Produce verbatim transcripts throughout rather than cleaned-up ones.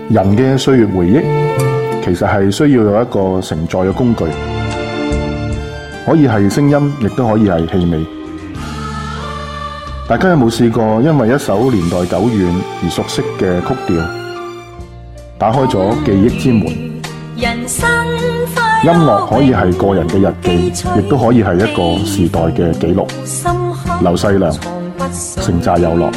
人嘅歲月回憶，其實係需要有一個承載嘅工具，可以係聲音，亦都可以係氣味。大家有冇試過因為一首年代久遠而熟悉嘅曲調，打開咗記憶之門？音樂可以係個人嘅日記，亦都可以係一個時代嘅記錄。劉細良，城寨有樂。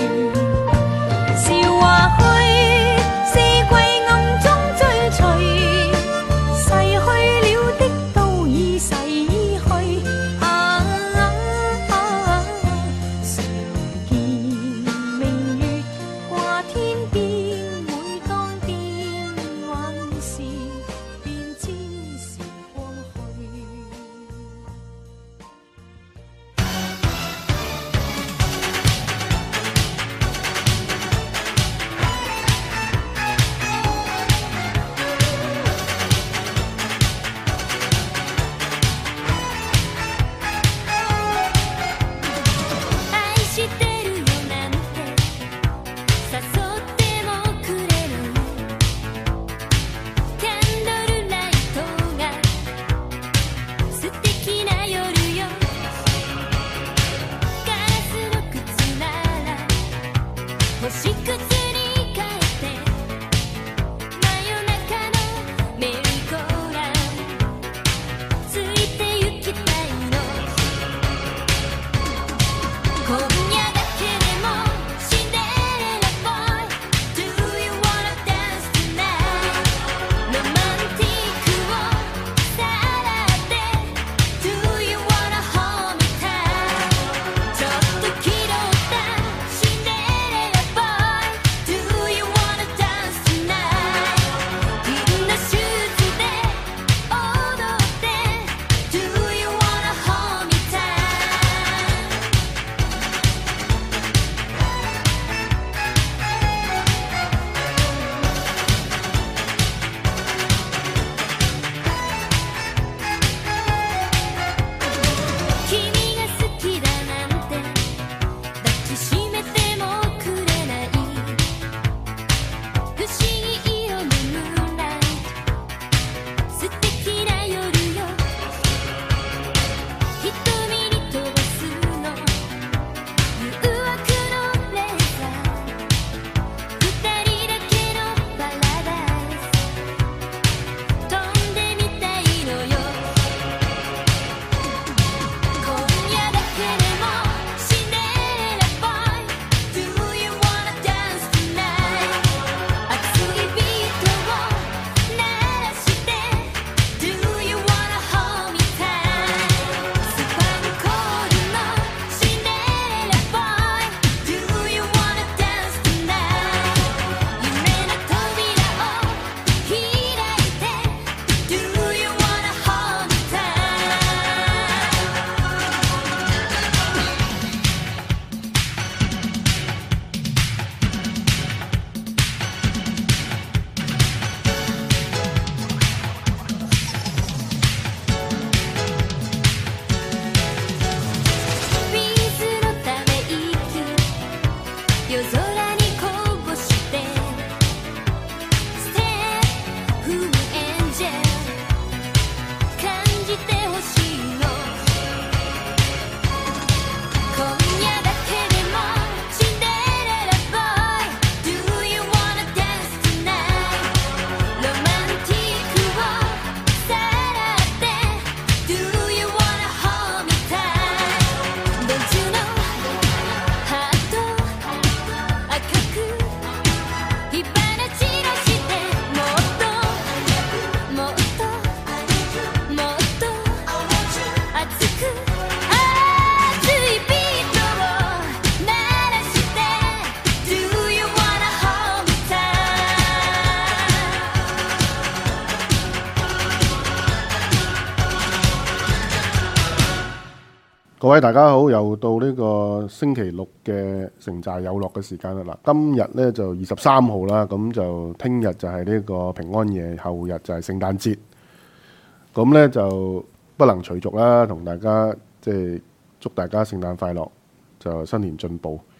各位大家好，又到呢個星期六嘅城寨有樂嘅時間啦。嗱，今日呢就二十三號啦，咁就聽日就係呢個平安夜，後日就係聖誕節。咁呢就不能隨俗啦，同大家即係祝大家聖誕快樂，就新年進步。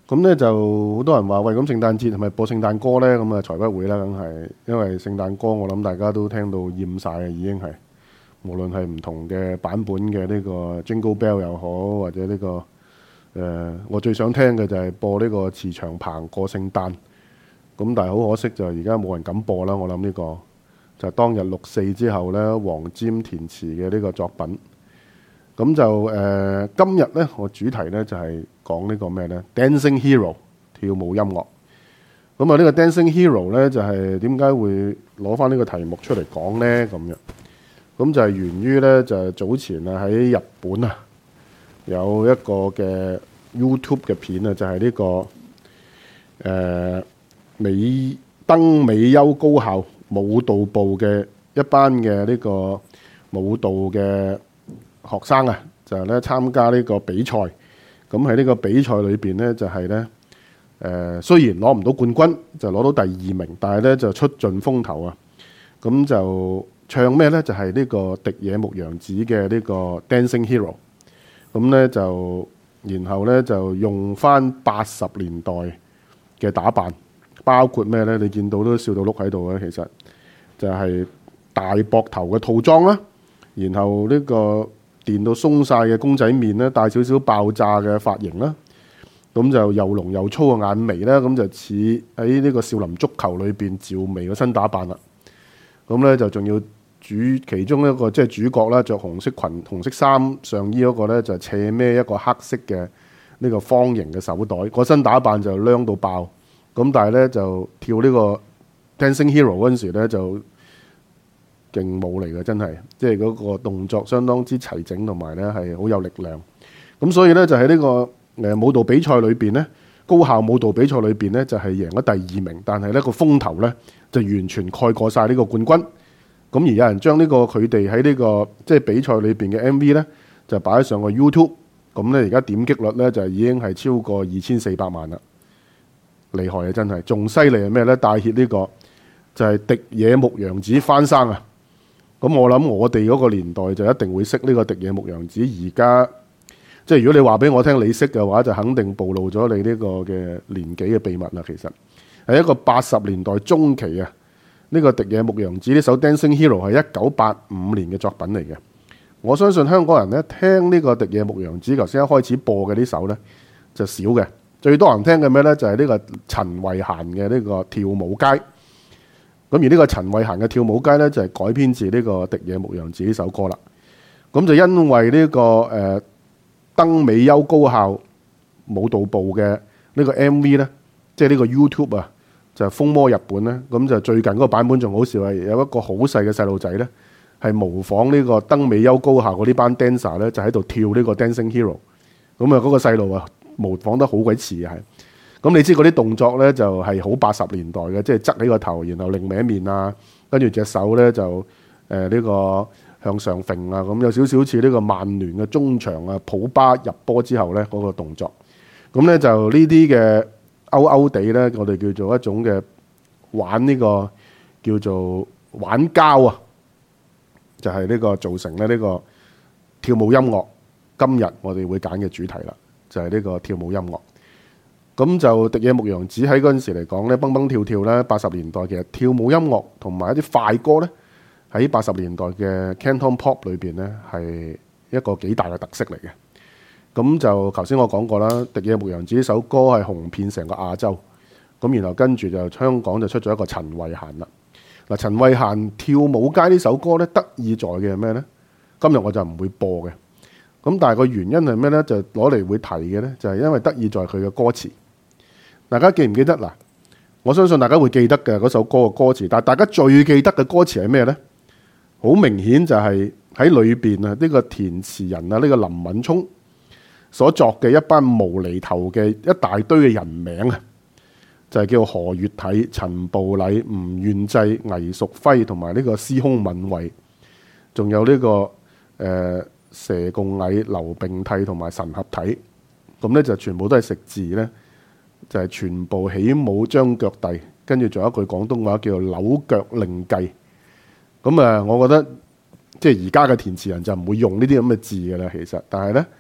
咁咧就好多人話喂，咁聖誕節係咪播聖誕歌咧？咁啊，才不會啦，梗係，因為聖誕歌我諗大家都聽到厭晒啊，已經係無論係唔同嘅版本嘅呢個 Jingle Bell 又好，或者呢、呢個誒、呃，我最想聽嘅就係播呢個慈祥棚過聖誕。咁但係好可惜就而家冇人敢播啦。我諗呢、呢個就係、當日六四之後咧，黃霑填詞嘅呢個作品。咁就誒、呃，今日咧我主題咧就係講呢個咩咧 Dancing Hero 跳舞音樂。咁啊呢個 Dancing Hero 咧就係點解會攞翻呢個題目出嚟講咧？咁樣咁就係源於咧就係、早前啊喺日本啊有一個嘅 YouTube 嘅片啊，就係、係、呢、呢個誒、呃、美登美優高校舞蹈部嘅一班嘅呢個舞蹈嘅學生啊，就係咧參加呢個比賽。咁喺呢個比賽裏邊咧，就係咧誒，雖然攞唔到冠軍，就攞到第二名，但係咧就出盡風頭啊！咁就唱咩咧？就係、是、呢個荻野目洋子嘅呢個 Dancing Hero。咁咧就然後咧就用翻八十年代嘅打扮，包括咩咧？你見到都笑到碌喺度啊！其實就係大膊頭嘅套裝啦，然後呢、這個電到鬆晒嘅公仔面咧，帶少少爆炸嘅髮型啦，咁就又濃又粗嘅眼眉啦，咁就似喺呢個少林足球裏邊趙薇嘅新打扮啦。咁咧就仲要主其中一個即係、就是、主角啦，着紅色裙、紅色衫上衣嗰個咧就斜孭一個黑色嘅呢個方形嘅手袋，個新打扮就靚到爆。咁但係咧就跳呢個 Dancing Hero 嗰陣時咧就勁舞嚟嘅，真係即係嗰個動作相當之齊整，同埋咧係好有力量。咁所以咧就喺呢個誒舞蹈比賽裏邊咧，高校舞蹈比賽裏邊咧就係贏咗第二名，但係咧個風頭咧就完全蓋過晒呢個冠軍。咁而有人將呢個佢哋喺呢個即係比賽裏邊嘅 M V 咧就擺上個 YouTube，咁咧而家點擊率咧就已經係超過二千四百萬啦，厲害啊！真係仲犀利係咩咧？帶 hit 呢個就係荻野目洋子翻生啊！咁我諗我哋嗰個年代就一定會識呢個荻野目洋子。而家即係如果你話俾我聽你識嘅話，就肯定暴露咗你呢個嘅年紀嘅秘密啦。其實係一個八十年代中期啊，呢個荻野目洋子呢首 Dancing Hero 係一九八五年嘅作品嚟嘅。我相信香港人咧聽呢個荻野目洋子頭先一開始播嘅呢首咧就少嘅，最多人聽嘅咩咧就係呢個陳慧嫻嘅呢個跳舞街。咁而呢個陳慧嫻嘅跳舞街咧就係改編自呢個荻野目洋子呢首歌啦。咁就因為呢、這個誒、呃、登美優高校舞蹈部嘅呢個 M V 咧，即係呢個 YouTube 啊，就風靡日本咧。咁就最近嗰個版本仲好笑，係有一個好細嘅細路仔咧，係模仿呢個登美優高校嗰啲班 dancer 咧，就喺度跳呢個 Dancing Hero。咁啊，嗰個細路啊模仿得好鬼似啊，係。咁你知嗰啲動作咧就係好八十年代嘅，即係側起個頭，然後另歪面啊，跟住隻手咧就誒呢、呃這個向上揈啊，咁有少少似呢個曼聯嘅中場啊，普巴入波之後咧嗰、那個動作。咁咧就呢啲嘅勾勾地咧，我哋叫做一種嘅玩呢、這個叫做玩膠啊，就係、是、呢個造成咧呢個跳舞音樂。今日我哋會揀嘅主題啦，就係、是、呢個跳舞音樂。咁就荻野目洋子喺嗰陣時嚟講咧，蹦蹦跳跳咧，八十年代其實跳舞音樂同埋一啲快歌咧，喺八十年代嘅 Canton Pop 裏邊咧係一個幾大嘅特色嚟嘅。咁就頭先我講過啦，荻野目洋子呢首歌係紅遍成個亞洲。咁然後跟住就香港就出咗一個陳慧嫻啦。嗱，陳慧嫻跳舞街呢首歌咧得意在嘅係咩咧？今日我就唔會播嘅。咁但係個原因係咩咧？就攞嚟會提嘅咧，就係因為得意在佢嘅歌詞。大家記唔記得嗱？我相信大家會記得嘅嗰首歌嘅歌詞，但係大家最記得嘅歌詞係咩呢？好明顯就係喺裏邊啊，呢個填詞人啊，呢個林敏聰所作嘅一班無厘頭嘅一大堆嘅人名啊，就係叫何月體、陳步禮、吳願濟、魏淑輝同埋呢個司空敏慧，仲有呢個誒佘共蟻、劉並蒂同埋陳合體，咁咧就全部都係食字咧。就係全部起舞將腳遞，跟住仲有一句廣東話叫做扭腳另計。咁啊，我覺得即係而家嘅填詞人就唔會用呢啲咁嘅字嘅啦，其實。但係咧，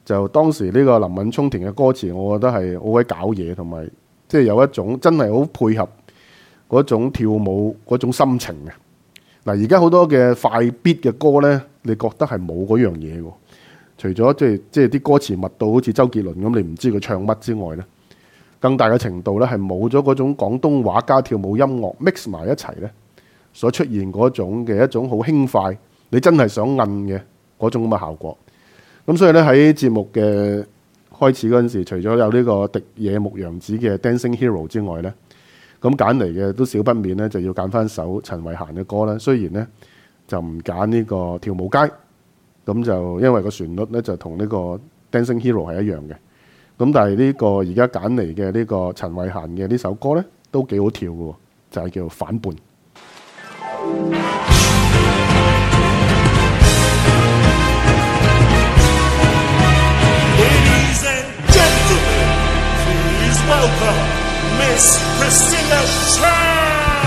就當時呢個林敏聰填嘅歌詞，我覺得係好鬼搞嘢，同埋即係有一種真係好配合嗰種跳舞嗰種心情嘅。嗱，而家好多嘅快 beat 嘅歌呢，你覺得係冇嗰樣嘢喎？除咗即係即係啲歌詞密到好似周杰倫咁，你唔知佢唱乜之外呢，更大嘅程度呢係冇咗嗰種廣東話加跳舞音樂 mix 埋一齊呢所出現嗰種嘅一種好輕快，你真係想摁嘅嗰種咁嘅效果。咁所以咧喺節目嘅開始嗰陣時，除咗有呢個荻野牧洋子嘅 Dancing Hero 之外咧，咁揀嚟嘅都少不免咧就要揀翻首陳慧嫻嘅歌啦。雖然咧就唔揀呢個跳舞街，咁就因為個旋律咧就同呢個 Dancing Hero 係一樣嘅。咁但係呢個而家揀嚟嘅呢個陳慧嫻嘅呢首歌咧都幾好跳嘅，就係叫反叛。 Welcome, Miss Priscilla Chan.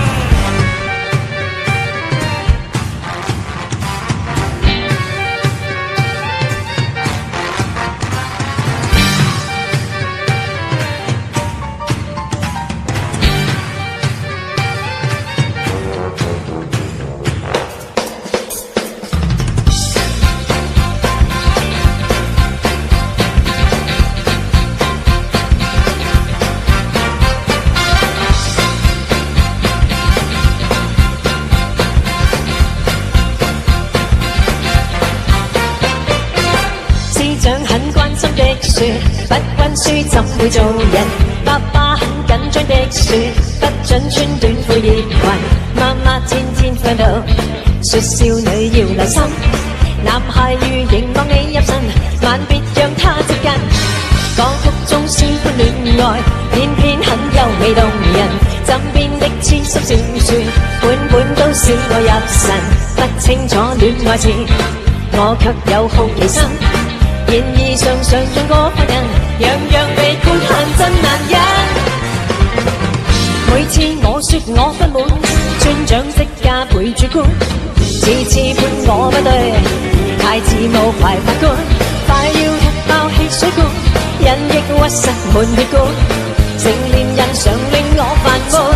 不溫書怎會做人？爸爸很緊張的說，不准穿短褲熱裙。媽媽天天訓導，說少女要留心。男孩如凝望你入神，萬別讓他接近。歌曲中宣歡戀愛，偏偏很優美動人。枕邊的千心小說，本本都使我入神。不清楚戀愛詞，我卻有好奇心。然而常常像個凡人，樣樣被規限真難忍。每次我說我不滿，村長即加倍主觀，次次判我不對，太自冒牌法官，快要踢爆汽水罐，人亦屈實滿血管，成年人常令我煩悶。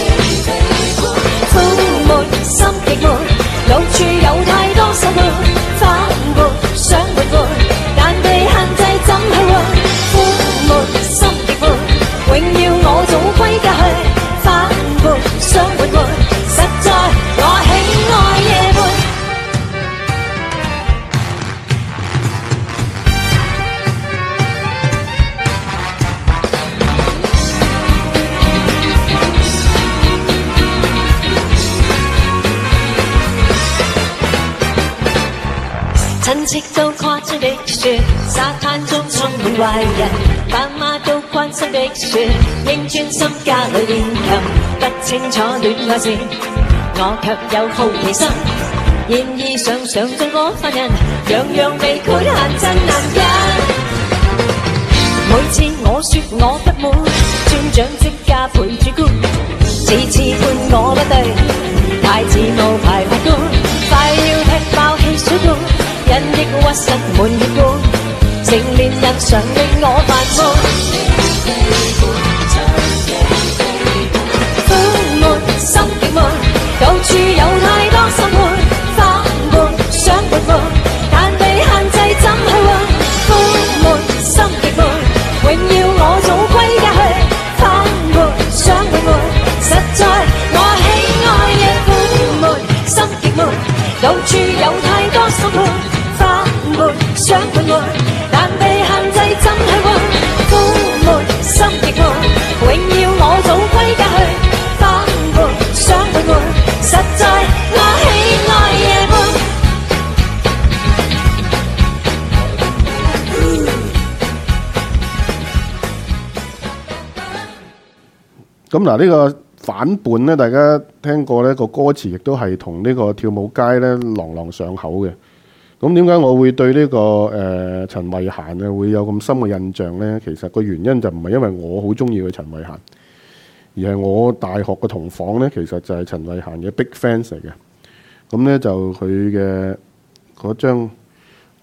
苦悶心極悶，到處有太多生活，反活想活活。怎去活？苦悶心極悶，永要我早歸家去。反活想活活，實在我喜愛夜半。親戚都誇張的說，沙灘中充滿壞人，爸媽都關心的說，應專心家裏練琴。不清楚戀愛事，我卻有好奇心。然而常常像個凡人，樣樣被規限真難忍。每次我說我不滿，村長即加倍主觀，次次判我不對，太自冒牌法官，快要踢爆汽水罐。人亦屈實滿血管，成年人常令我煩悶。苦悶心極悶，到處有太多生活，反活想活活，但被限制怎去活？苦悶心極悶，永要我早歸家去。反活想活活，實在我喜愛夜苦悶心極悶，到處有太多生活。想活活，但被限制怎去活？苦悶心極悶，永要我早歸家去。反活想活活，實在我喜愛夜半。 咁嗱，呢個反叛咧，大家聽過呢個歌詞亦都係同呢個跳舞街咧朗朗上口嘅。咁點解我會對呢、這個誒、呃、陳慧嫻啊會有咁深嘅印象呢？其實個原因就唔係因為我好中意佢陳慧嫻，而係我大學嘅同房呢，其實就係陳慧嫻嘅 big fans 嚟嘅。咁呢，就佢嘅嗰張我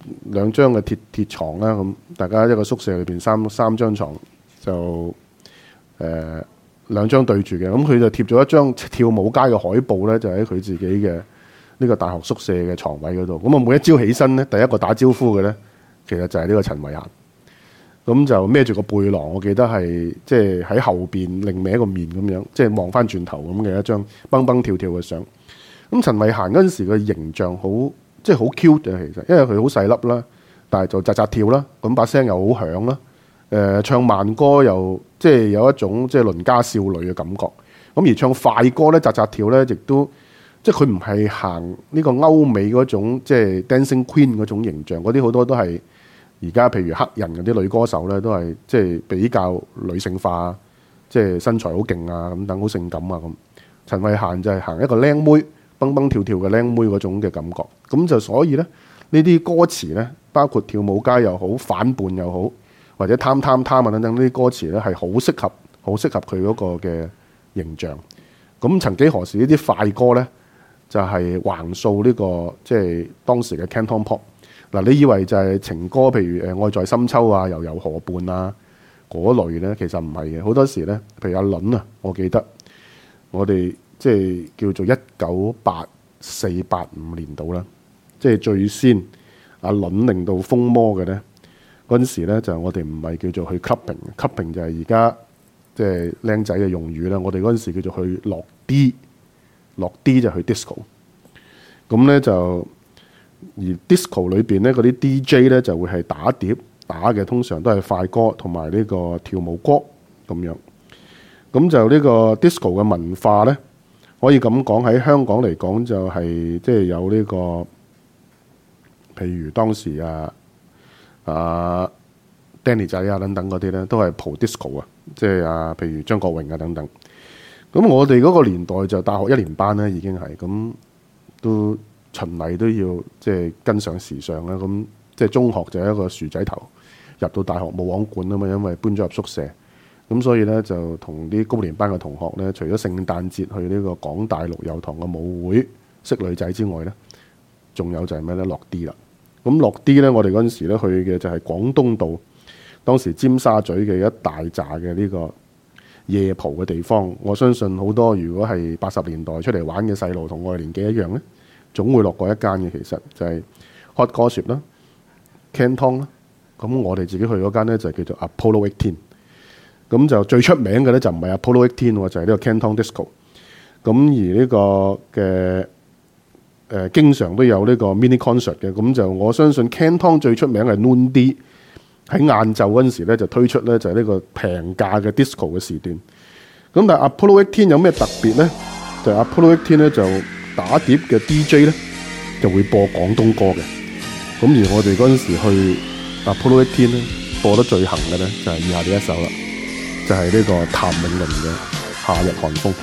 兩張嘅鐵鐵牀啦，咁大家一個宿舍裏邊三三張床就誒、呃、兩張對住嘅，咁佢就貼咗一張跳舞街嘅海報咧，就喺佢自己嘅呢個大學宿舍嘅床位嗰度。咁啊，每一朝起身咧，第一個打招呼嘅咧，其實就係呢個陳慧嫻。咁就孭住個背囊，我記得係即係喺後邊另歪一個面咁樣，即係望翻轉頭咁嘅一張蹦蹦跳跳嘅相。咁陳慧嫻嗰陣時嘅形象好即係好 cute 嘅，其實因為佢好細粒啦，但係就扎扎跳啦，咁把聲又好響啦。誒、呃、唱慢歌又即係有一種即係鄰家少女嘅感覺。咁而唱快歌咧，扎扎跳咧，亦都即係佢唔係行呢個歐美嗰種即係 Dancing Queen 嗰種形象，嗰啲好多都係。而家譬如黑人嗰啲女歌手咧，都係即係比較女性化，即係身材好勁啊，咁等好性感啊咁。陳慧嫻就係行一個靚妹，蹦蹦跳跳嘅靚妹嗰種嘅感覺。咁就所以咧，呢啲歌詞咧，包括跳舞街又好，反叛又好，或者貪貪貪啊等等呢啲歌詞咧，係好適合，好適合佢嗰個嘅形象。咁曾幾何時呢啲快歌咧，就係橫掃呢個即係當時嘅 Canton Pop。嗱，你以為就係情歌，譬如誒愛在深秋啊、悠悠河畔啊嗰類咧，其實唔係嘅。好多時咧，譬如阿倫啊，我記得我哋即係叫做一九八四八五年度啦，即係最先阿倫令到風魔嘅咧，嗰陣時咧就我哋唔係叫做去 clubbing，clubbing 就係而家即係僆仔嘅用語啦。我哋嗰陣時叫做去落 D， 落 D 就去 disco， 咁咧就。而 disco 裏邊咧，嗰啲 D J 咧就會係打碟打嘅，通常都係快歌同埋呢個跳舞歌咁樣。咁就呢個 disco 嘅文化咧，可以咁講喺香港嚟講就係即係有呢個，譬如當時啊啊 Danny 仔啊等等嗰啲咧，都係蒲 disco 啊，即係啊譬如張國榮啊等等。咁我哋嗰個年代就大學一年班咧，已經係咁都。循例都要即係跟上時尚啦，咁即係中學就係一個薯仔頭，入到大學冇網管啊嘛，因為搬咗入宿舍，咁所以咧就同啲高年班嘅同學咧，除咗聖誕節去呢個港大陸佑堂嘅舞會識女仔之外咧，仲有就係咩咧落 D 啦。咁落 D 咧，我哋嗰陣時咧去嘅就係廣東道，當時尖沙咀嘅一大紮嘅呢個夜蒲嘅地方。我相信好多如果係八十年代出嚟玩嘅細路，同我哋年紀一樣咧。總會落過一間嘅，其實就係 Hot Gossip 啦、Canton 啦。咁我哋自己去嗰間咧就叫做 Apollo 十八。咁就最出名嘅咧就唔係 Apollo 十八喎，就係呢個 Canton Disco。咁而呢個嘅誒、呃、經常都有呢個 mini concert 嘅。咁就我相信 Canton 最出名係 Noon D， 喺晏晝嗰陣時咧就推出咧就係呢個平價嘅 disco 嘅時段。咁但係 Apollo 十八有咩特別咧？就係、Apollo 十八咧就打碟嘅 D J 咧就會播廣東歌嘅，咁而我哋嗰陣時去 Apollo 十八咧播得最行嘅咧就係以下呢一首啦，就係、是、呢個譚詠麟嘅《夏日寒風》。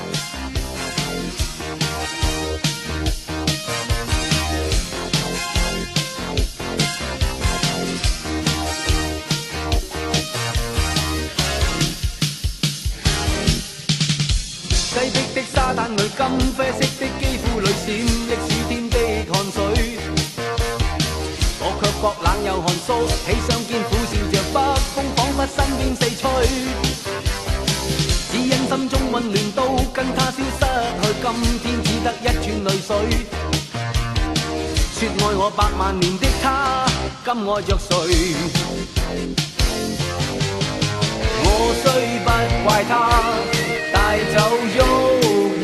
西碧的沙灘裏，金啡色的肌膚裏閃爍暑天的汗水，我卻覺冷又寒肅，起雙肩苦笑着北風，彷彿身邊四吹，只因心中溫暖都跟他消失去，今天只得一串淚水，說愛我百萬年的他，今愛着誰？我雖不怪他帶走旭日，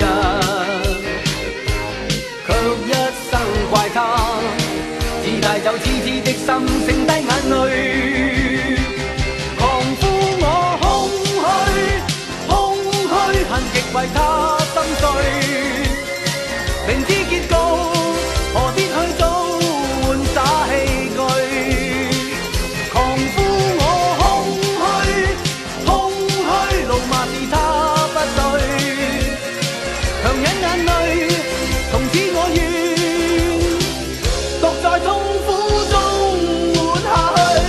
卻一生怪他自帶走痴痴的心，剩低眼淚，狂呼我空虛，空虛恨極為他心碎，明知結局何必去做玩耍器具，狂呼我空虛，空虛怒罵是他不對，強忍眼淚，從此我願獨在痛苦中活下去。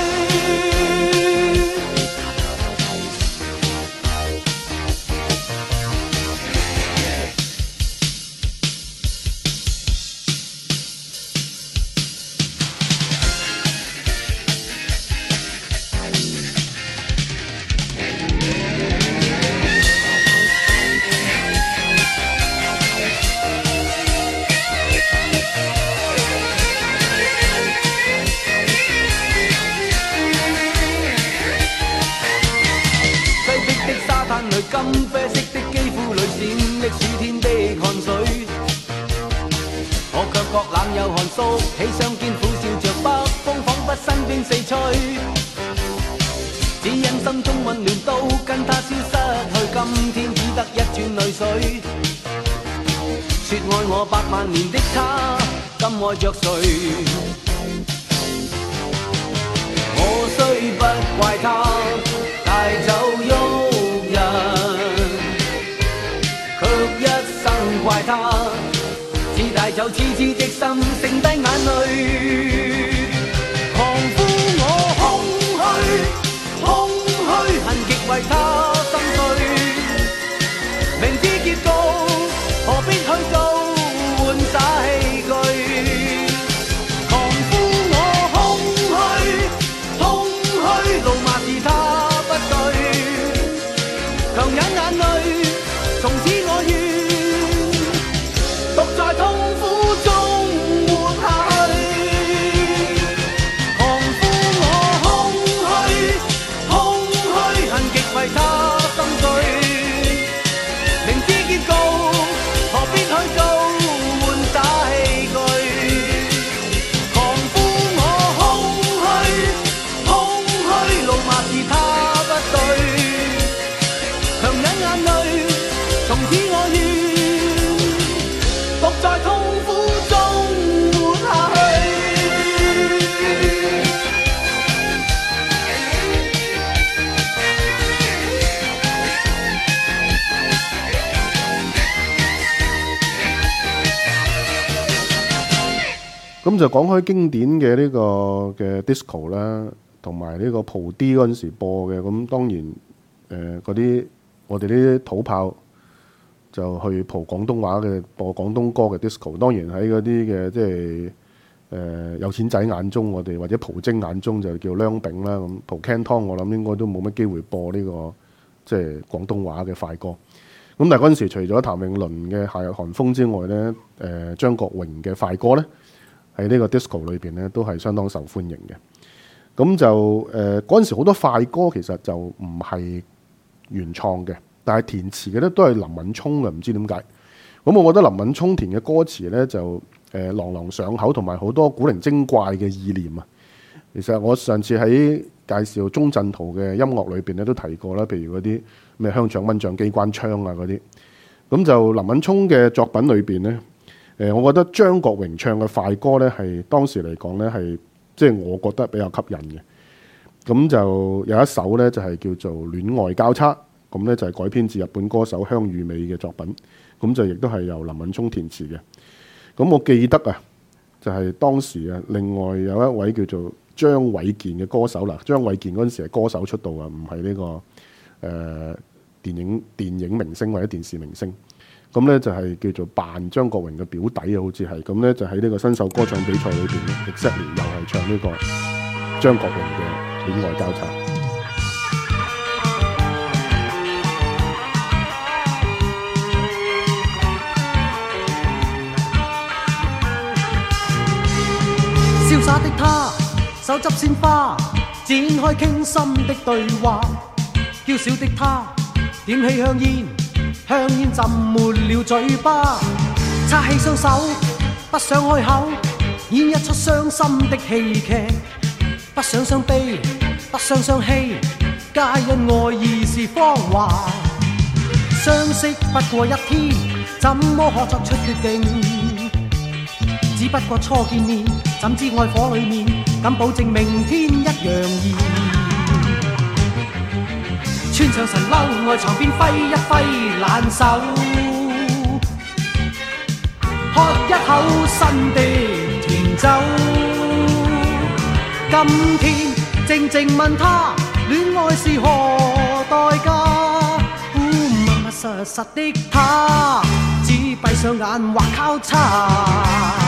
金啡色的肌膚裏閃爍暑天的汗水，我卻覺冷有汗縮起雙肩，苦笑着北風彷彿身邊四吹，只因心中溫暖都跟他消失去，今天只得一串淚水。說愛我百萬年的他，今愛着誰？我雖不怪他帶走旭日，卻一生怪他只帶走痴痴的心，剩低眼淚。狂呼我空虛，空虛，恨極為他心碎。明知結局，何必去做玩耍器具？狂呼我空虛，空虛，怒罵是他不對，強忍眼淚，從此我願獨在痛苦中活下去。狂呼我空虛，空虛，恨極為他心碎。明知結局，何必去做玩耍器具？狂呼我空虛，空虛，怒罵是他不對，強忍眼淚，從此我願獨在痛苦中活下去。 咁就講開經典嘅呢個嘅 disco 啦，同埋呢個蒲 D 嗰陣時播嘅，咁當然誒嗰啲我哋呢啲土炮就去蒲廣東話嘅，播廣東歌嘅 disco。當然喺嗰啲嘅即係誒有錢仔眼中，我哋或者蒲精眼中就叫靚餅啦。咁蒲 Canton 我諗應該都冇乜機會播呢個即係廣東話嘅快歌。咁但係嗰陣時除咗譚詠麟嘅夏日寒風之外咧，誒張國榮嘅快歌咧，喺呢個 disco 裏邊咧都係相當受歡迎嘅。咁就誒嗰陣時好多快歌其實就唔係原創嘅，但係填詞嘅咧都係林敏聰嘅，唔知點解。咁我覺得林敏聰填嘅歌詞咧就誒、呃、朗朗上口，同埋好多古靈精怪嘅意念啊。其實我上次喺介紹鐘鎮濤嘅音樂裏邊咧都提過啦，譬如嗰啲咩香腸、蚊帳、機關槍啊嗰啲。咁就林敏聰嘅作品裏邊咧。誒，我覺得張國榮唱嘅快歌咧，係當時嚟講咧，係即係我覺得比較吸引嘅。咁就有一首咧，就係叫做《戀愛交叉》，咁咧就係改編自日本歌手香玉美嘅作品。咁就亦都係由林敏聰填詞嘅。咁我記得啊，就係當時啊，另外有一位叫做張衛健嘅歌手啦。張衛健嗰陣時係歌手出道啊，唔係呢個誒、呃、電影電影明星或者電視明星。咁咧就係叫做扮張國榮嘅表弟啊，好似係咁咧，就喺呢個新秀歌唱比賽裏邊咧 exactly 又係唱呢個張國榮嘅《戀愛交叉》。 瀟灑的他，手執鮮花，展開傾心的對話。嬌小的他，點起香煙。香煙浸沒了嘴巴，擦起雙手，不想開口，演一出傷心的戲劇，不想傷悲，不想傷氣，皆因愛意是謊話。相識不過一天，怎麼可作出決定？只不過初見面，怎知愛火裡面，敢保證明天一樣熱。穿上神褸，外床邊揮一揮爛手，喝一口新的甜酒。今天靜靜問他，戀愛是何代價？密密實實的他，只閉上眼畫交叉。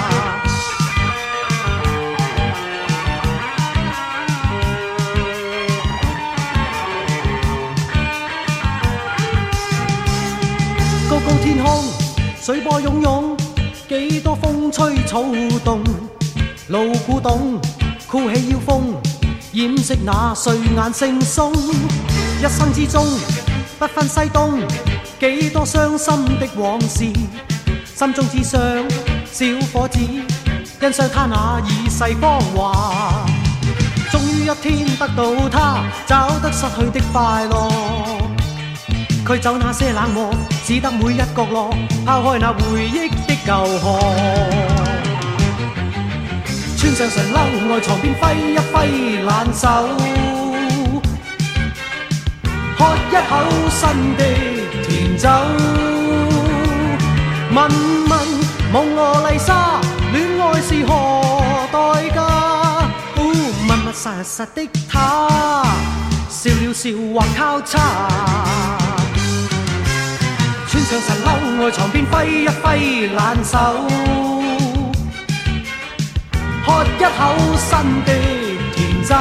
高高天空，水波湧湧，幾多風吹草動，路古董，箍起腰風，掩飾那睡眼惺忪。一生之中， 不分西東，幾多傷心的往事，心中只想小伙子欣賞他那已逝芳華。終於一天得到他，找得失去的快樂。驅走那些冷漠，只得每一角落拋開那回憶的舊殼。穿上神褸，外床邊揮一揮冷手，喝一口新的甜酒。問問蒙羅麗莎，戀愛是何代價？密密實實的他，笑了笑或交叉。穿上神褸，外床邊揮一揮冷手，喝一口新的甜酒。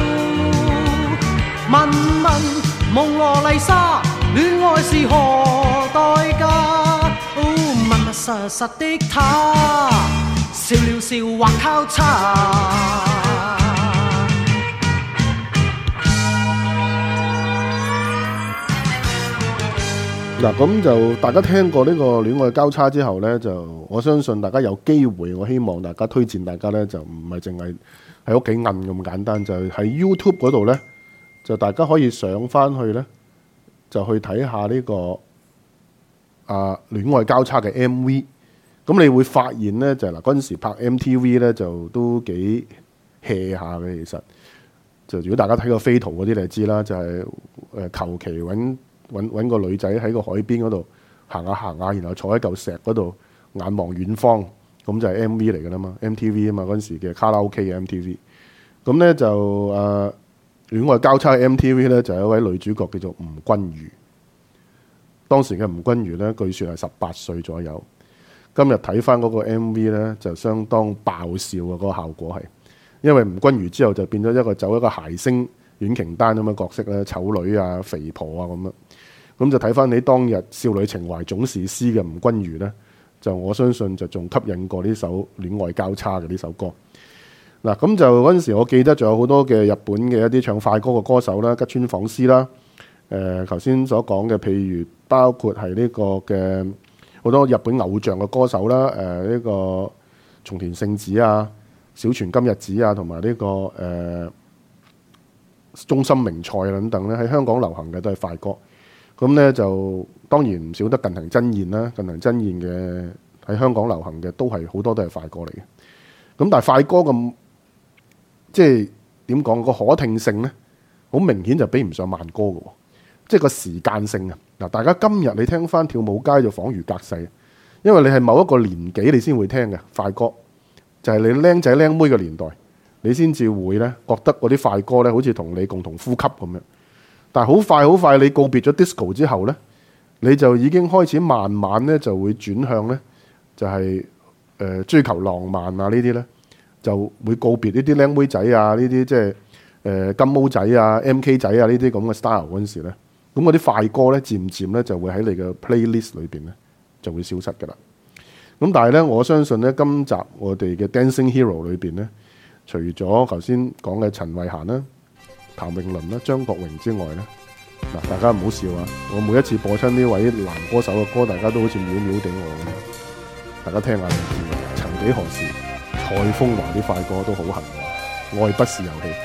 問問蒙羅麗莎，戀愛是何代價？密密實實的他，笑了笑或交叉。 嗱，咁就大家聽過呢個戀愛交叉之後呢，就我相信大家有機會，我希望大家推薦大家呢，就唔係淨係喺屋企摁咁簡單，就喺 YouTube 嗰度呢，就大家可以上翻去呢，就去睇下呢個啊戀愛交叉嘅 M V。咁你會發現呢，就嗱嗰陣時拍 M T V 呢，就都幾 hea 下嘅。其實就如果大家睇過飛圖嗰啲，你就知啦，就係誒求其揾。揾揾個女仔喺個海邊嗰度行下行下，然後坐喺嚿石嗰度眼望遠方，咁就係 M V 嚟㗎啦嘛 ，M T V 啊嘛，嗰陣時嘅卡拉 OK 嘅 M T V。咁咧就誒戀愛交叉嘅 M T V 咧，就有一位女主角叫做吳君如。當時嘅吳君如咧，據說係十八歲左右。今日睇翻嗰個 M V 咧，就相當爆笑啊！嗰個效果係，因為吳君如之後就變咗一個走一個諧星阮瓊丹咁嘅角色咧，醜女啊、肥婆啊咁樣。咁就睇翻你當日少女情懷總是詩嘅吳君如呢，就我相信就仲吸引過呢首戀愛交叉嘅呢首歌。嗱，咁就嗰陣時我記得仲有好多嘅日本嘅一啲唱快歌嘅歌手啦，吉川晃司啦，誒頭先所講嘅，譬如包括係呢個嘅好多日本偶像嘅歌手啦，誒、呃、呢、這個松田聖子啊、小泉今日子啊，同埋呢個誒、呃、中森明菜等等咧，喺香港流行嘅都係快歌。咁咧就當然唔少得近藤真彥啦，近藤真彥嘅喺香港流行嘅都係好多都係快歌嚟嘅。咁但係快歌咁即係點講，個可聽性咧，好明顯就比唔上慢歌嘅，即係個時間性啊！嗱，大家今日你聽翻跳舞街就恍如隔世，因為你係某一個年紀你先會聽嘅快歌，就係、是、你僆仔僆妹嘅年代，你先至會咧覺得嗰啲快歌咧好似同你共同呼吸咁樣。但係好快好快，你告別咗 disco 之後呢，你就已經開始慢慢咧就會轉向呢，就係、是、誒、呃、追求浪漫啊呢啲呢，就會告別呢啲靚妹仔啊，呢啲即係誒金毛仔啊、M K 仔啊呢啲咁嘅 style 嗰陣時咧，咁嗰啲快歌呢，漸漸呢就會喺你嘅 playlist 裏邊呢就會消失㗎啦。咁但係呢，我相信呢，今集我哋嘅 Dancing Hero 裏邊呢，除咗頭先講嘅陳慧嫻啦、譚詠麟啦、張國榮之外咧，嗱，大家唔好笑啊！我每一次播親呢位男歌手嘅歌，大家都好似秒秒頂我咁。大家聽下就知，曾幾何時，蔡楓華啲快歌都好行嘅，愛不是遊戲。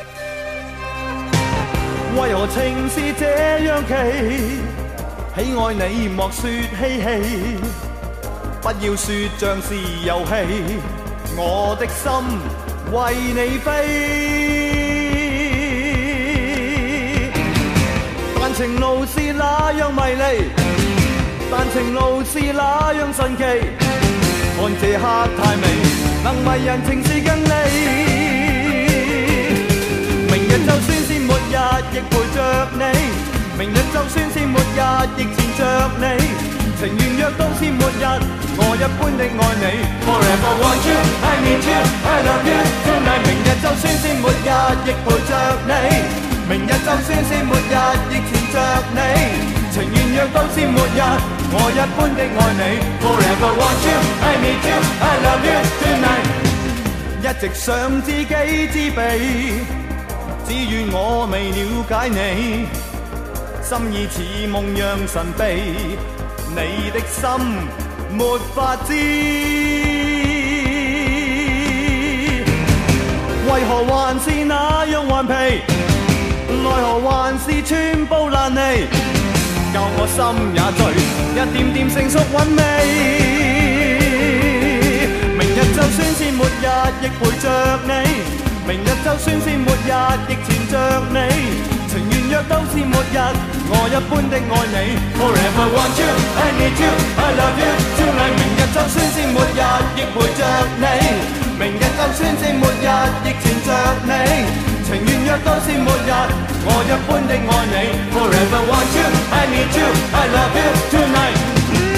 為何情是這樣奇？喜愛你莫說嬉戲，不要說像是遊戲，我的心為你飛。但情路是那樣迷離，但情路是那樣神奇，看這刻太美，能迷人情是更你。明日就算是末日亦陪着你，明日就算是末日亦纏着你，情願約到是末日，我一般的愛你。Forever want you, I need you, I love you tonight。明日就算是末日亦陪着你，明日就算是末日亦纏着你，情願約到是末日，我一般的愛你。Forever want you, I need you, I love you tonight。一直想知己知彼，只怨我未了解你。 心意似夢樣神秘，你的心沒法知，為何還是那樣頑皮？奈何還是寸步難離，教我心也醉，一點點成熟韻味。明日就算是末日，亦陪着你。明日就算是末日，亦纏着你。情願若都是末日，我一般的愛你。Forever want you, I need you, I love you tonight。明日就算是末日，亦陪着你。明日就算是末日，亦纏着你。情願若都是末日，我一般的愛你。Forever want you, I need you, I love you tonight。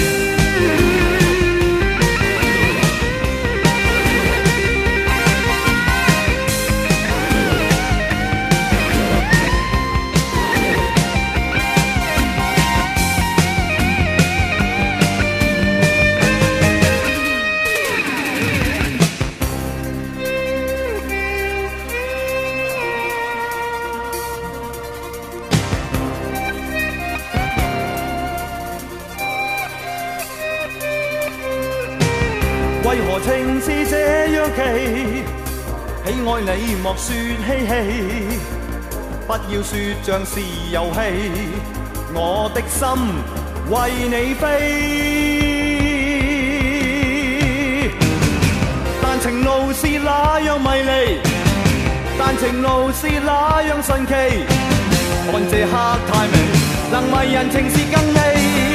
為何情是這樣奇？喜愛你莫說嬉戲，不要說像是遊戲。我的心為你飛，但情路是那樣迷離，但情路是那樣神奇。看這刻太美，能迷人情是更美。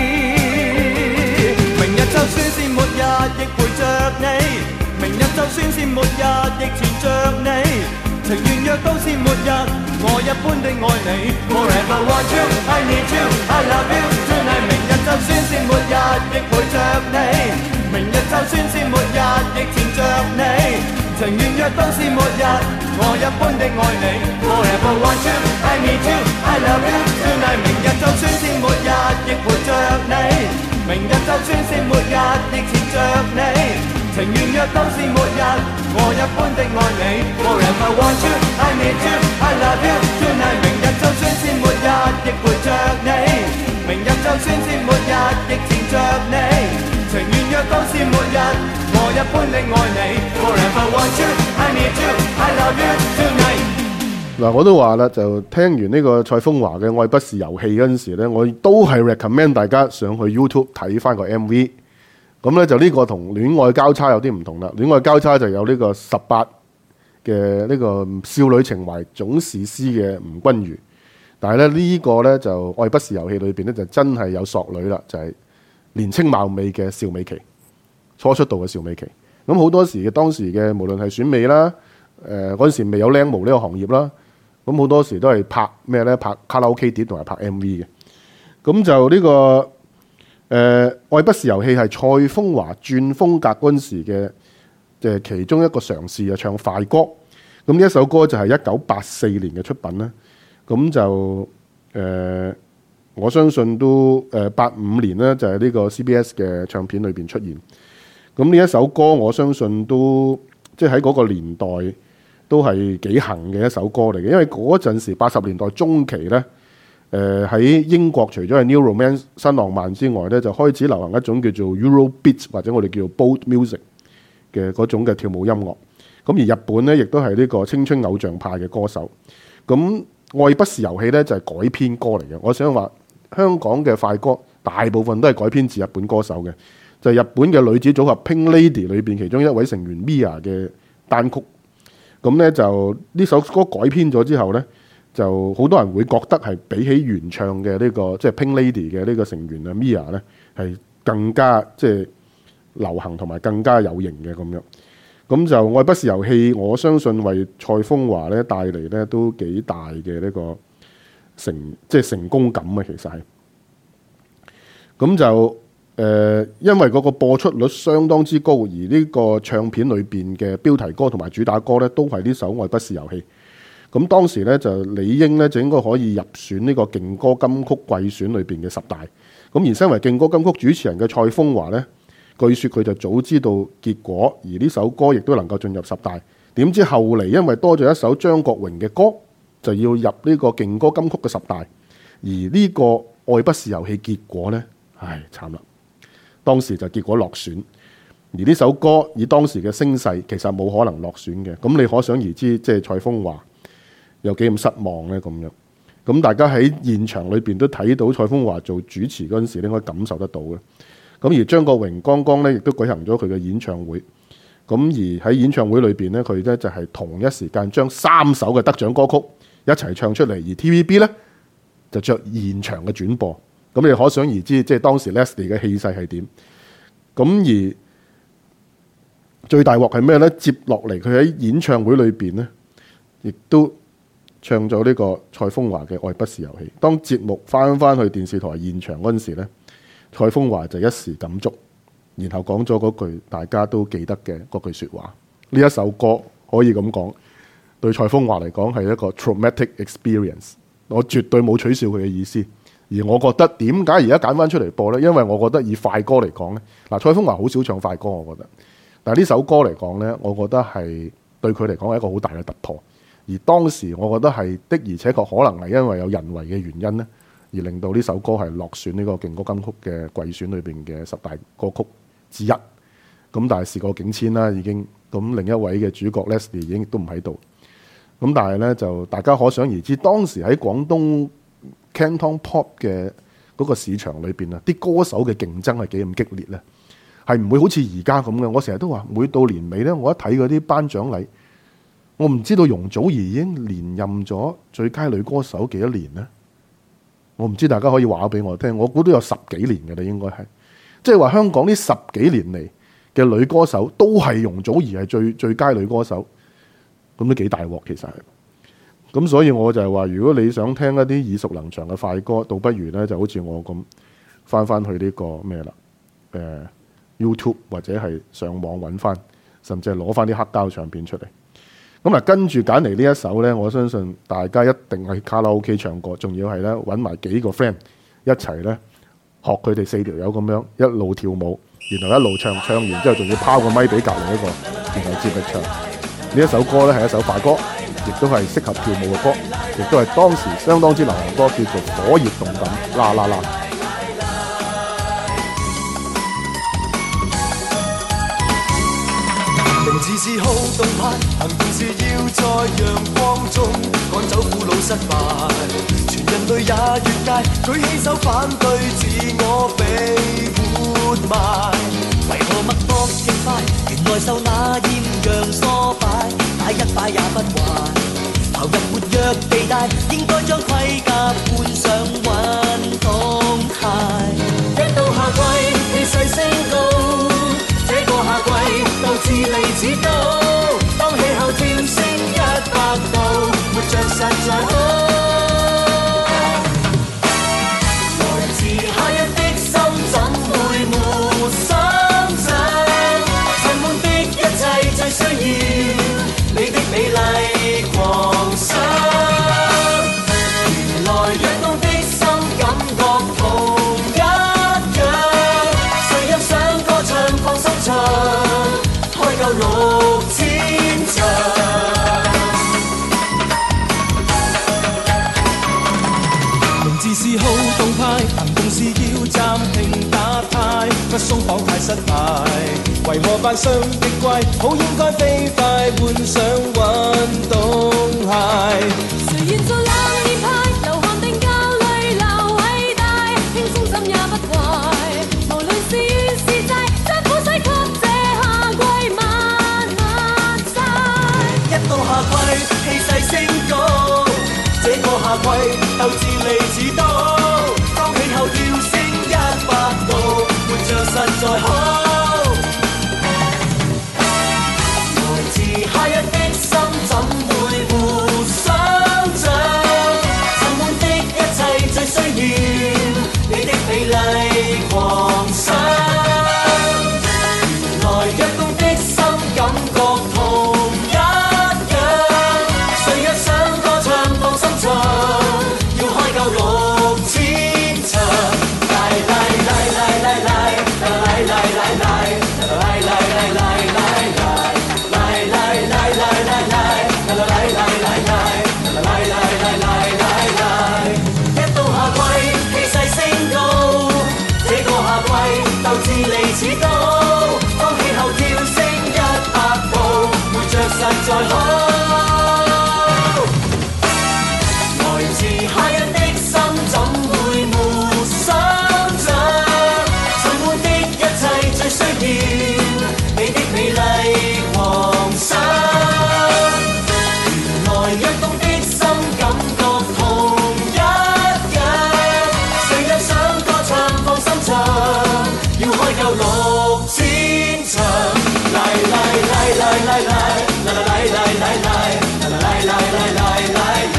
就算是末日，亦陪着你。明日就算是末日，亦纏着你。情願若都是末日，我一般的愛你。Forever want you, I need you, I love you tonight。明日就算是末日，亦陪着你。明日就算是末日，亦纏着你。情願若都是末日，我一般的愛你。Forever want you, I need you, I love you tonight。明日就算是末日，亦陪着你。明日就算是末日，亦纏着你。情願若都是末日，我一般的愛你。Forever want you, I need you, I love you tonight。明日就算是末日，亦陪着你。明日就算是末日，亦纏着你。情願若都是末日，我一般的愛你。Forever want you, I need you, I love you tonight。 嗱，我都話啦，就聽完呢個蔡楓華嘅《愛不是遊戲》嗰陣時咧，我都係 recommend 大家上去 YouTube 睇翻個 M V。咁咧就呢個同《戀愛交叉》有啲唔同啦，《戀愛交叉》就有呢個十八嘅呢個少女情懷總士師嘅吳君如，但係咧呢個咧就《愛不是遊戲》裏邊咧就真係有索女啦，就係、是、年青貌美嘅邵美琪，初出道嘅邵美琪。咁好多時嘅當時嘅無論係選美啦，誒嗰陣時未有靚模呢個行業啦。咁好多時都係拍咩咧？拍卡拉 OK 碟同埋拍 M V 嘅。咁就呢、這個誒、呃《愛不是遊戲》係蔡楓華轉風格嗰陣時嘅，即係其中一個嘗試啊，唱快歌。咁呢一首歌就係一九八四年嘅出品啦。咁就誒、呃，我相信都誒八五年咧，就係呢個 C B S 嘅唱片裏邊出現。咁呢一首歌，我相信都即係喺嗰個年代，都係幾行嘅一首歌嚟嘅，因為嗰陣時八十年代中期咧，誒、呃、喺英國除咗係 New Romance 新浪漫之外咧，就開始流行一種叫做 Eurobeat 或者我哋叫做 Bold Music 嘅嗰種嘅跳舞音樂。咁而日本咧亦都係呢個青春偶像派嘅歌手。咁《愛不是遊戲》咧就係、是、改編歌嚟嘅。我想話香港嘅快歌大部分都係改編自日本歌手嘅，就係、是、日本嘅女子組合 Pink Lady 裏邊其中一位成員 Mia 嘅單曲。咁咧就呢首歌改編咗之後咧，就好多人會覺得係比起原唱嘅呢、這個即係、就是、Pink Lady 嘅呢個成員啊 Mia 咧係更加即係、就是、流行同埋更加有型嘅咁樣。咁就《愛不是遊戲》，我相信為蔡楓華咧帶嚟咧都幾大嘅呢個成即係、就是、成功感啊，其實係。咁就誒、呃，因為嗰個播出率相當之高，而呢個唱片裏邊嘅標題歌同埋主打歌咧都係呢首《愛不是遊戲》。咁當時咧就理應咧就應該可以入選呢個勁歌金曲季選裏邊嘅十大。咁而身為勁歌金曲主持人嘅蔡楓華咧，據說佢就早知道結果，而呢首歌亦都能夠進入十大。點知後嚟因為多咗一首張國榮嘅歌，就要入呢個勁歌金曲嘅十大。 而呢個愛不是遊戲結果呢，唉慘啦！當時就結果落選，而呢首歌以當時嘅聲勢，其實冇可能落選嘅。咁你可想而知，即係蔡楓華有幾咁失望呢？咁樣咁大家喺現場裏邊都睇到蔡楓華做主持嗰陣時，應該感受得到嘅。咁而張國榮剛剛咧亦都舉行咗佢嘅演唱會。咁而喺演唱會裏邊咧，佢咧就係同一時間將三首嘅得獎歌曲一齊唱出嚟，而 T V B 咧就着現場嘅轉播。咁你可想而知，即係當時 Leslie 嘅氣勢係點。咁而最大鑊係咩咧？接落嚟佢喺演唱會裏邊咧，亦都唱咗呢個蔡楓華嘅《愛不是遊戲》。當節目翻翻去電視台現場嗰陣時咧，蔡楓華就一時感觸。然後講咗嗰句大家都記得嘅嗰句説話，呢一首歌可以咁講，對蔡楓華嚟講係一個 traumatic experience。我絕對冇取笑佢嘅意思，而我覺得點解而家揀翻出嚟播呢？因為我覺得以快歌嚟講呢，嗱蔡楓華好少唱快歌，我覺得，但係呢首歌嚟講呢，我覺得係對佢嚟講係一個好大嘅突破。而當時我覺得係的而且確可能係因為有人為嘅原因呢，而令到呢首歌係落選呢個勁歌金曲嘅季選裏邊嘅十大歌曲之一。咁但係事過境遷啦，已經咁另一位嘅主角 Leslie 已經都唔喺度。咁但係咧就大家可想而知，當時喺廣東 Canton Pop 嘅嗰個市場裏邊啊，啲歌手嘅競爭係幾咁激烈咧？係唔會好似而家咁嘅。我成日都話，每到年尾咧，我一睇嗰啲頒獎禮，我唔知道容祖兒已經連任咗最佳女歌手幾多年咧？我唔知，大家可以話俾我聽。我估都有十幾年嘅啦，應該係。即係話香港呢十幾年嚟嘅女歌手都係容祖兒係最最佳女歌手，咁都幾大鑊其實係。咁所以我就係話，如果你想聽一啲耳熟能詳嘅快歌，倒不如咧就好似我咁翻翻去呢個咩啦，誒、呃、YouTube 或者係上網揾翻，甚至係攞翻啲黑膠唱片出嚟。咁啊，跟住揀嚟呢一首咧，我相信大家一定係卡拉 OK 唱過，仲要係咧揾埋幾個 friend 一齊咧。學佢哋四條友咁樣一路跳舞，然後一路唱，唱完之後仲要拋個咪俾隔離一個，然後接力唱。呢一首歌咧係一首快歌，亦都係適合跳舞嘅歌，亦都係當時相當之流行歌，叫做《火熱動感》啦啦啦。 名字是好動派，行動是要在陽光中趕走苦惱失敗。全人類也越界，舉起手反對自我被活埋。為何脈搏極快？原來受那豔陽唆擺，打一擺也不壞。投入活躍地帶，應該將盔甲換上運動鞋。一到夏季，氣勢升高。這個夏季，鬥志利此高，當氣候跳升一百度，活着實在好。來自夏日的心怎會沒心想？沉悶的一切最需要你的美麗狂想。原來躍動的心感覺同一樣，誰又想歌唱放心唱，開夠六千場。名字是好動派，行動是要暫停打呔，不鬆綁太失敗。為何扮相極怪，好應該飛快換上運動鞋。 誰願做冷面派，流汗定教淚流偉大，輕鬆心也不壞。無論是怨是債，將苦水給這夏季抹抹晒。 一到夏季，氣勢升高，這個夏季鬥志利似刀，當氣候跳升一百度，活着實在好。來自夏日的心怎會互相長？沉悶的一切最需要你的美麗狂想。原來躍動的心感覺同一樣，誰若想歌唱放心唱，要開夠六千場。來來來來來來來來來。 你的美麗狂想。原來躍動的心感覺同一樣，誰又想歌唱放心唱，要開夠六千場。嚟嚟嚟嚟嚟嚟嚟嚟嚟嚟嚟嚟嚟嚟嚟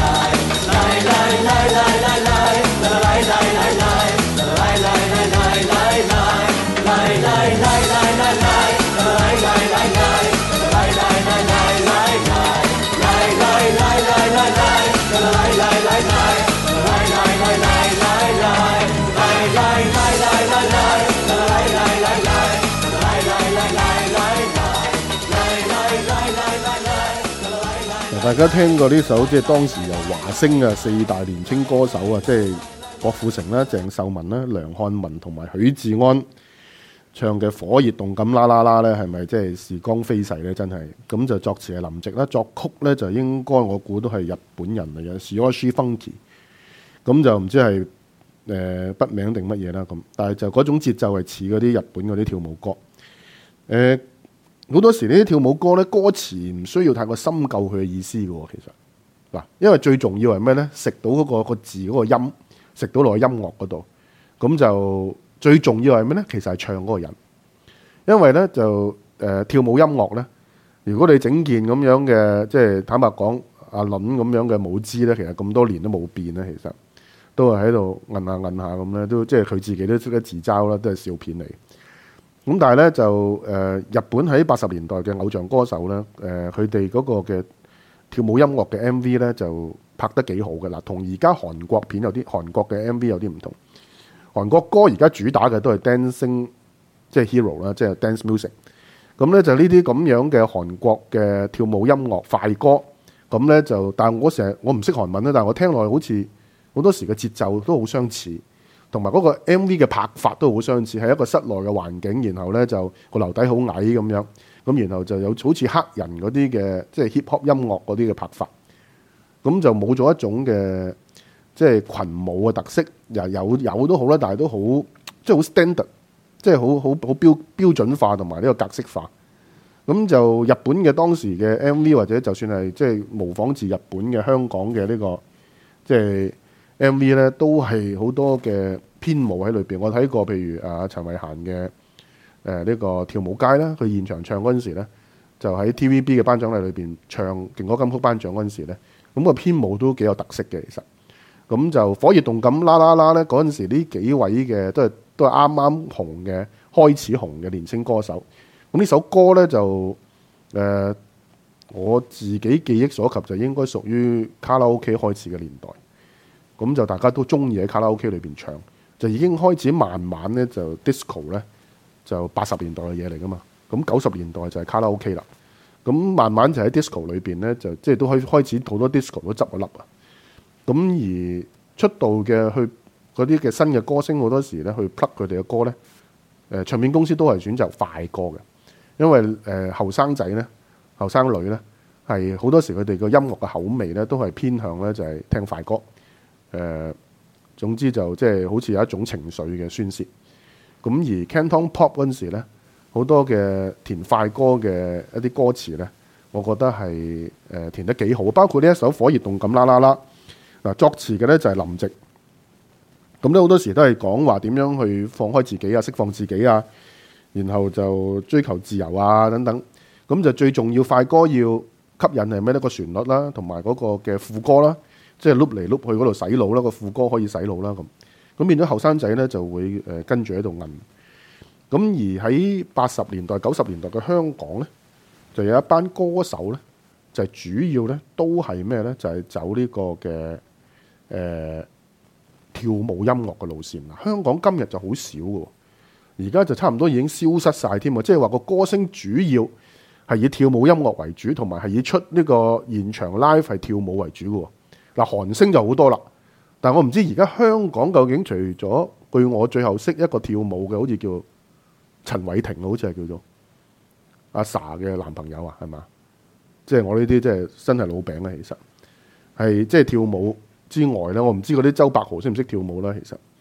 大家聽過呢首即係當時由華星啊四大年青歌手啊，即係郭富城啦、鄭秀文啦、梁漢文同埋許志安唱嘅《火熱動感啦啦啦》咧，係咪即係時光飛逝咧？真係咁就作詞係林夕啦，作曲咧就應該我估都係日本人嚟嘅 Tsuyoshi Funky， 咁就唔知係誒筆名定乜嘢啦咁，但係就嗰種節奏係似嗰啲日本嗰啲跳舞歌誒。呃好多時呢啲跳舞歌咧，歌詞唔需要太過深究佢嘅意思嘅喎，其實嗱，因為最重要係咩咧？食到嗰個個字嗰個音，食到落去音樂嗰度，咁就最重要係咩咧？其實係唱嗰個人，因為咧就誒、呃、跳舞音樂咧，如果你整件咁樣嘅，即係坦白講，阿倫咁樣嘅舞姿咧，其實咁多年都冇變咧，其實都係喺度摁下摁下咁咧，都即係佢自己都識得自嘲啦，都係笑片嚟。咁但係咧就誒、呃、日本喺八十年代嘅偶像歌手咧，誒佢哋嗰個嘅跳舞音樂嘅 M V 咧就拍得幾好嘅啦，同而家韓國片有啲韓國嘅 M V 有啲唔同。韓國歌而家主打嘅都係 dancing 即係 hero 啦，即係 dance music。咁咧就呢啲咁樣嘅韓國嘅跳舞音樂快歌，咁咧就但係我成日我唔識韓文咧，但係我聽落去好似好多時嘅節奏都好相似。同埋嗰個 M V 嘅拍法都好相似，係一個室內嘅環境，然後咧就個樓底好矮咁樣，咁然後就有好似黑人嗰啲嘅即係 hip hop 音樂嗰啲嘅拍法，咁就冇咗一種嘅即係群舞嘅特色，又有有都好啦，但係都好即係好 standard，即係好好好標標準化同埋呢個格式化。咁就日本嘅當時嘅 M V 或者就算係即係模仿自日本嘅香港嘅呢個即係 M V 咧，都係好多嘅編舞喺裏邊。我睇過，譬如啊陳慧嫻嘅誒呢個跳舞街啦，佢現場唱嗰陣時咧，就喺 T V B 嘅頒獎禮裏邊唱勁歌金曲頒獎嗰陣時咧，咁個編舞都幾有特色嘅。其實咁就火熱動感啦啦啦咧，嗰陣時呢幾位嘅都係都係啱啱紅嘅開始紅嘅年青歌手。咁呢首歌咧就誒、呃、我自己記憶所及就應該屬於卡拉 OK 開始嘅年代。咁就大家都中意喺卡拉 OK 裏邊唱，就已經開始慢慢咧就 disco 咧就八十年代嘅嘢嚟噶嘛。咁九十年代就係卡拉 OK 啦。咁慢慢就喺 disco 裏邊咧就即係都開開始好多 disco 都執咗笠啊。咁而出道嘅去嗰啲嘅新嘅歌星好多時咧去 plug 佢哋嘅歌咧，誒唱片公司都係選擇快歌嘅，因為誒後生仔咧後生女咧係好多時佢哋個音樂嘅口味咧都係偏向咧就係聽快歌。誒、呃，總之就即係好似有一種情緒嘅宣泄。咁而 Canton Pop 嗰陣時咧，好多嘅填快歌嘅一啲歌詞咧，我覺得係誒、呃、填得幾好。包括呢一首《火熱動感啦啦啦》，嗱作詞嘅咧就係林夕。咁咧好多時都係講話點樣去放開自己啊，釋放自己啊，然後就追求自由啊等等。咁就最重要快歌要吸引係咩咧？個旋律啦，同埋嗰個嘅副歌啦。即係碌嚟碌去嗰度洗腦啦，個副歌可以洗腦啦咁，咁變咗後生仔咧就會誒跟住喺度摁。咁而喺八十年代、九十年代嘅香港咧，就有一班歌手咧，就係、是、主要咧都係咩咧？就係、是、走呢個嘅誒、呃、跳舞音樂嘅路線啦。香港今日就好少嘅，而家就差唔多已經消失晒添啊！即係話個歌星主要係以跳舞音樂為主，同埋係以出呢個現場 live 係跳舞為主嘅。嗱，韓星就好多啦，但係我唔知而家香港究竟除咗據我最後識一個跳舞嘅，好似叫陳偉霆，好似係叫做阿 sa 嘅男朋友啊，係嘛？即係我呢啲即係真係老餅啦，其實係即係跳舞之外咧，我唔知嗰啲周柏豪識唔識跳舞啦。其實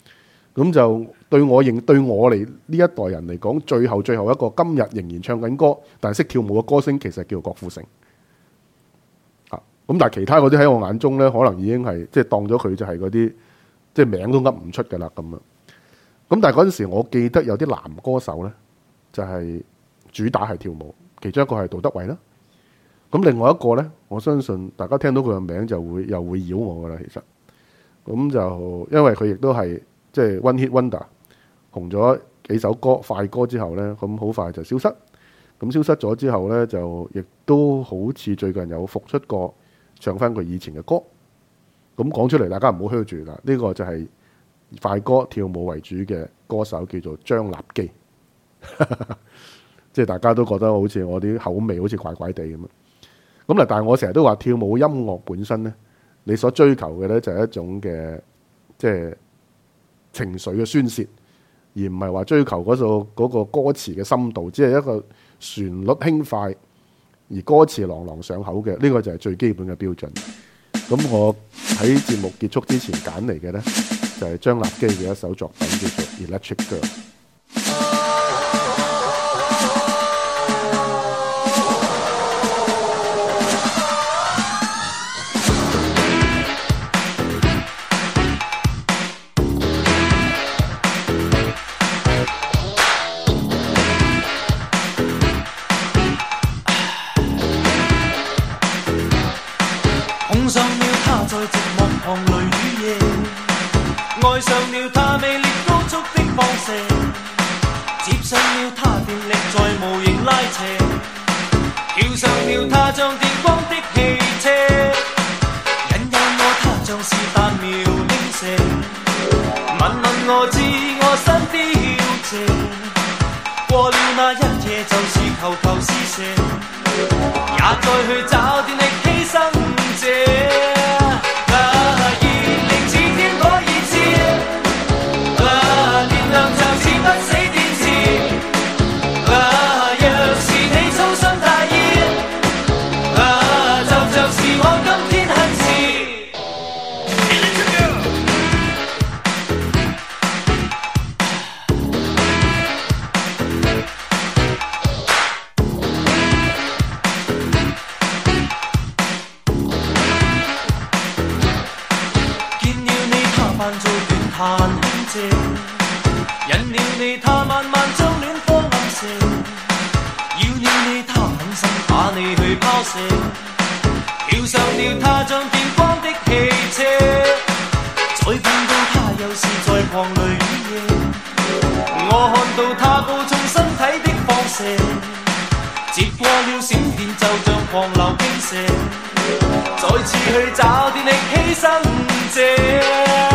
咁就對我認對我嚟呢一代人嚟講，最後最後一個今日仍然唱緊歌，但係識跳舞嘅歌星，其實叫做郭富城。啊，咁但係其他嗰啲喺我眼中咧，可能已經係即係當咗佢就係嗰啲即係名都噏唔出㗎啦咁樣。咁但係嗰陣時，我記得有啲男歌手咧，就係主打係跳舞，其中一個係杜德偉啦。咁另外一個咧，我相信大家聽到佢嘅名就會又會擾我㗎啦。其實咁就因為佢亦都係即係 One Hit Wonder，紅咗幾首歌快歌之後咧，咁好快就消失。咁消失咗之後咧，就亦都好似最近有復出過，唱翻佢以前嘅歌。咁講出嚟，大家唔好噓住啦。呢個就係快歌跳舞為主嘅歌手，叫做張立基。即係大家都覺得好似我啲口味好似怪怪地咁啊！咁嗱，但係我成日都話跳舞音樂本身咧，你所追求嘅咧就係一種嘅即係情緒嘅宣泄，而唔係話追求嗰個嗰個歌詞嘅深度，只係一個旋律輕快而歌詞朗朗上口嘅，呢個就係最基本嘅標準。咁我喺節目結束之前揀嚟嘅咧，就係張立基嘅一首作品叫做《Electric Girl》。 碰上了他在寂寞旁淚雨夜，愛上了他魅力高速的放射，接上了他電力在無形拉扯，跳上了他像電光的汽車，引誘我他像是彈苗輕射，問問我知我身標謝，過了那一夜就是球球試射，也再去找電力犧牲者。引了你，他慢慢將戀火暗射，要了你，他狠心把你去拋射，跳上了他像電光的汽車，再碰到他又是在狂淚雨夜，我看到他暴縱身體的放射，接過了閃電就像狂流傾瀉，再次去找電力犧牲者。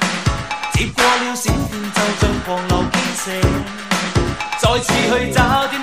再次去找。